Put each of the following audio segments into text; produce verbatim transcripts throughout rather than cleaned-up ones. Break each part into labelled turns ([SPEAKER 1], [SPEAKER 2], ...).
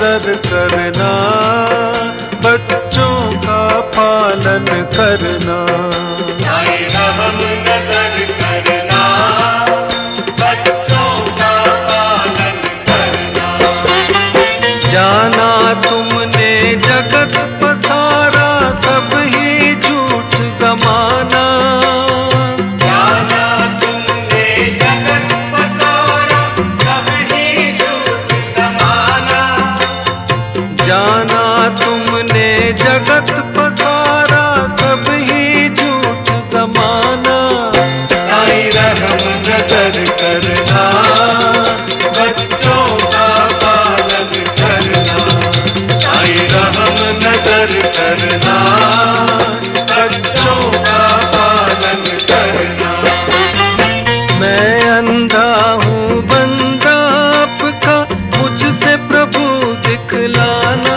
[SPEAKER 1] नजर करना, बच्चों का पालन करना।
[SPEAKER 2] साईं रहम नजर करना, बच्चों का पालन करना।
[SPEAKER 1] जाना तुमने जगत पसारा, सब ही झूठ जमाना।
[SPEAKER 2] जाना तुमने जगत पसारा, सब ही झूठ जमाना।
[SPEAKER 1] जाना तुमने जगत पसारा, सब ही झूठ जमाना।
[SPEAKER 2] साईं रहम नजर करना, बच्चों का पालन करना। साईं रहम नजर करना, बच्चों का पालन करना।
[SPEAKER 1] मैं अंधा हूँ बंदा आपका, मुझसे प्रभु दिखलाना।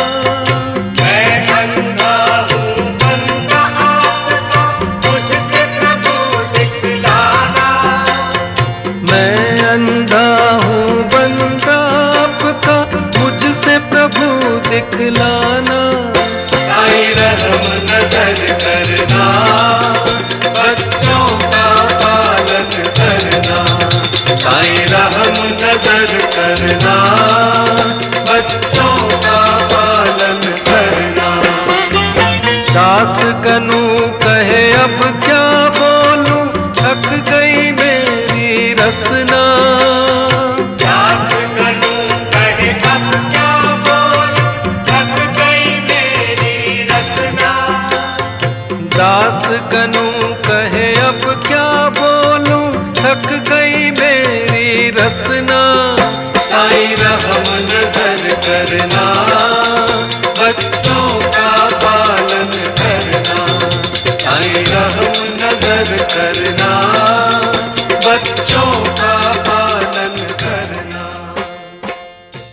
[SPEAKER 2] मैं अंधा हूँ बंदा आपका, मुझसे प्रभु दिखलाना।
[SPEAKER 1] मैं अंधा हूँ बंदा आपका, मुझसे प्रभु दिखलाना।
[SPEAKER 2] साईं रहम नजर करना, बच्चों का पालन करना। साईं रहम नजर करना, बच्चों का पालन करना।
[SPEAKER 1] दास कनु कहे अब क्या बोलूं, थक गई मेरी रसना।
[SPEAKER 2] दास कनु कहे अब क्या बोलूं, थक गई मेरी रसना।
[SPEAKER 1] दास कनु कहे अब क्या बोलूं, थक गई मेरी रसना।
[SPEAKER 2] साईं रहम नजर करना, बच्चों का पालन करना। साईं रहम नजर करना,